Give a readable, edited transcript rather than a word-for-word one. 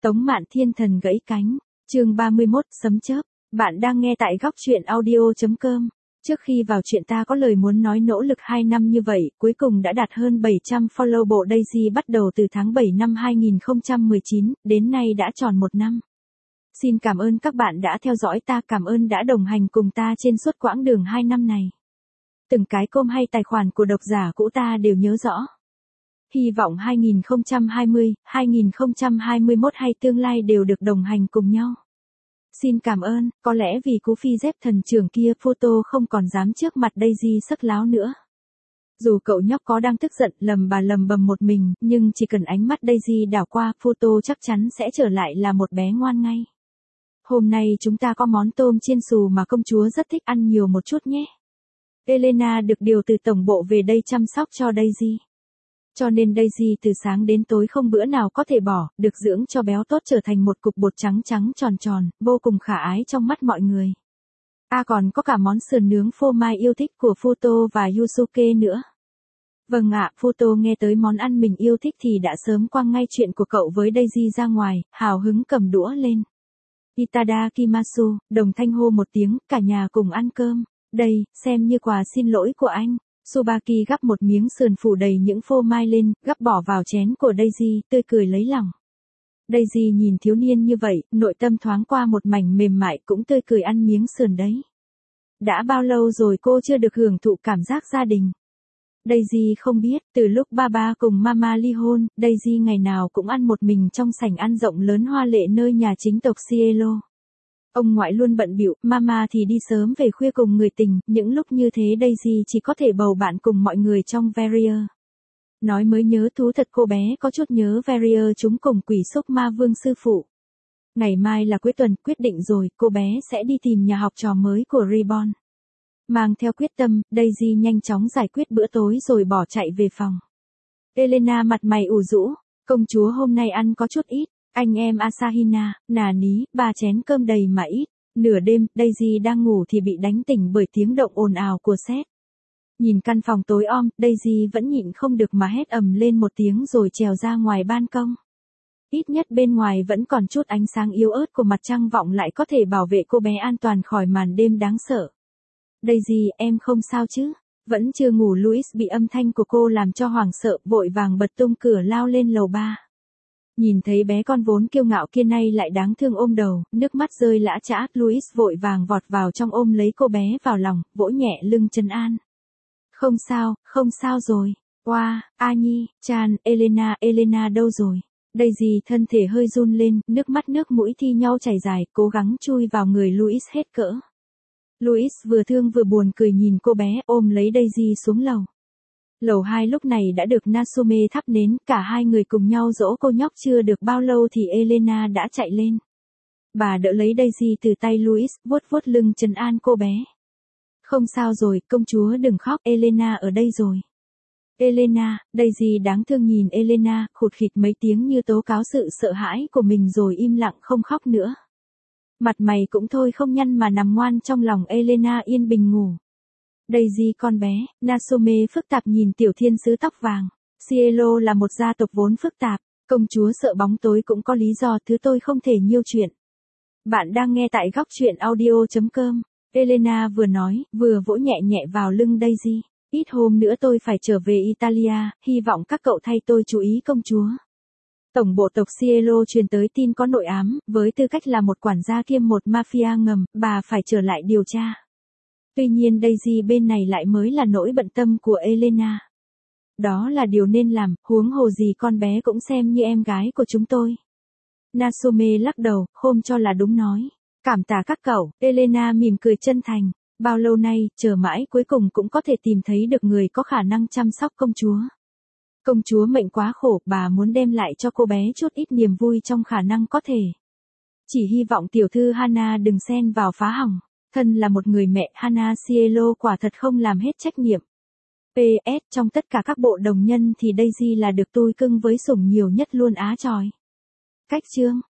Tống Mạn Thiên Thần gãy cánh, chương 31, sấm chớp. Bạn đang nghe tại góc truyện audio.com. Trước khi vào chuyện ta có lời muốn nói, nỗ lực 2 năm như vậy, cuối cùng đã đạt hơn 700 follow. Bộ Daisy bắt đầu từ tháng 7 năm 2019, đến nay đã tròn 1 năm. Xin cảm ơn các bạn đã theo dõi ta, cảm ơn đã đồng hành cùng ta trên suốt quãng đường 2 năm này. Từng cái com hay tài khoản của độc giả cũ ta đều nhớ rõ. Hy vọng 2020, 2021 hay tương lai đều được đồng hành cùng nhau. Xin cảm ơn, có lẽ vì cú phi dép thần trưởng kia, Photo không còn dám trước mặt Daisy sắc láo nữa. Dù cậu nhóc có đang tức giận lầm bầm một mình, nhưng chỉ cần ánh mắt Daisy đảo qua, Photo chắc chắn sẽ trở lại là một bé ngoan ngay. Hôm nay chúng ta có món tôm chiên xù mà công chúa rất thích ăn, nhiều một chút nhé. Elena được điều từ tổng bộ về đây chăm sóc cho Daisy. Cho nên Daisy từ sáng đến tối không bữa nào có thể bỏ, được dưỡng cho béo tốt trở thành một cục bột trắng tròn, vô cùng khả ái trong mắt mọi người. Còn có cả món sườn nướng phô mai yêu thích của Photo và Yusuke nữa. Vâng ạ, Photo nghe tới món ăn mình yêu thích thì đã sớm quăng ngay chuyện của cậu với Daisy ra ngoài, hào hứng cầm đũa lên. Itadakimasu, đồng thanh hô một tiếng, cả nhà cùng ăn cơm. Đây, xem như quà xin lỗi của anh. Tsubaki gắp một miếng sườn phủ đầy những phô mai lên, gắp bỏ vào chén của Daisy, tươi cười lấy lòng. Daisy nhìn thiếu niên như vậy, nội tâm thoáng qua một mảnh mềm mại, cũng tươi cười ăn miếng sườn đấy. Đã bao lâu rồi cô chưa được hưởng thụ cảm giác gia đình? Daisy không biết, từ lúc Baba cùng Mama ly hôn, Daisy ngày nào cũng ăn một mình trong sảnh ăn rộng lớn hoa lệ nơi nhà chính tộc Cielo. Ông ngoại luôn bận bịu, Mama thì đi sớm về khuya cùng người tình, những lúc như thế Daisy chỉ có thể bầu bạn cùng mọi người trong Verrier. Nói mới nhớ, thú thật cô bé có chút nhớ Verrier chúng cùng quỷ xúc ma vương sư phụ. Ngày mai là cuối tuần, quyết định rồi, cô bé sẽ đi tìm nhà học trò mới của Reborn. Mang theo quyết tâm, Daisy nhanh chóng giải quyết bữa tối rồi bỏ chạy về phòng. Elena mặt mày ủ rũ, công chúa hôm nay ăn có chút ít. Anh em Asahina, nà ní, 3 chén cơm đầy mà ít. Nửa đêm, Daisy đang ngủ thì bị đánh tỉnh bởi tiếng động ồn ào của sét. Nhìn căn phòng tối om, Daisy vẫn nhịn không được mà hét ầm lên một tiếng rồi trèo ra ngoài ban công. Ít nhất bên ngoài vẫn còn chút ánh sáng yếu ớt của mặt trăng vọng lại có thể bảo vệ cô bé an toàn khỏi màn đêm đáng sợ. Daisy, em không sao chứ? Vẫn chưa ngủ, Louis bị âm thanh của cô làm cho hoảng sợ, vội vàng bật tung cửa lao lên lầu 3. Nhìn thấy bé con vốn kiêu ngạo kia nay lại đáng thương ôm đầu, nước mắt rơi lã chã, Louis vội vàng vọt vào trong ôm lấy cô bé vào lòng, vỗ nhẹ lưng trấn an. Không sao rồi. Oa, Nhi, Chan, Elena đâu rồi? Daisy thân thể hơi run lên, nước mắt nước mũi thi nhau chảy dài, cố gắng chui vào người Louis hết cỡ. Louis vừa thương vừa buồn cười nhìn cô bé, ôm lấy Daisy xuống lầu. Lầu 2 lúc này đã được Natsume thắp nến, cả hai người cùng nhau dỗ cô nhóc. Chưa được bao lâu thì Elena đã chạy lên. Bà đỡ lấy Daisy từ tay Louis, vuốt lưng trấn an cô bé. Không sao rồi, công chúa đừng khóc, Elena ở đây rồi. Elena, Daisy đáng thương nhìn Elena, khụt khịt mấy tiếng như tố cáo sự sợ hãi của mình rồi im lặng không khóc nữa. Mặt mày cũng thôi không nhăn mà nằm ngoan trong lòng Elena yên bình ngủ. Daisy con bé, Natsume phức tạp nhìn tiểu thiên sứ tóc vàng. Cielo là một gia tộc vốn phức tạp, công chúa sợ bóng tối cũng có lý do, thứ tôi không thể nhiêu chuyện. Bạn đang nghe tại góc truyện audio.com. Elena vừa nói, vừa vỗ nhẹ nhẹ vào lưng Daisy. Ít hôm nữa tôi phải trở về Italia, hy vọng các cậu thay tôi chú ý công chúa. Tổng bộ tộc Cielo truyền tới tin có nội ám, với tư cách là một quản gia kiêm một mafia ngầm, bà phải trở lại điều tra. Tuy nhiên Daisy bên này lại mới là nỗi bận tâm của Elena. Đó là điều nên làm, huống hồ gì con bé cũng xem như em gái của chúng tôi. Natsume lắc đầu, không cho là đúng nói. Cảm tạ các cậu, Elena mỉm cười chân thành. Bao lâu nay, chờ mãi cuối cùng cũng có thể tìm thấy được người có khả năng chăm sóc công chúa. Công chúa mệnh quá khổ, bà muốn đem lại cho cô bé chút ít niềm vui trong khả năng có thể. Chỉ hy vọng tiểu thư Hana đừng xen vào phá hỏng. Thân là một người mẹ, Hana Cielo quả thật không làm hết trách nhiệm. PS, trong tất cả các bộ đồng nhân thì Daisy là được tôi cưng với sủng nhiều nhất luôn á tròi. Cách chương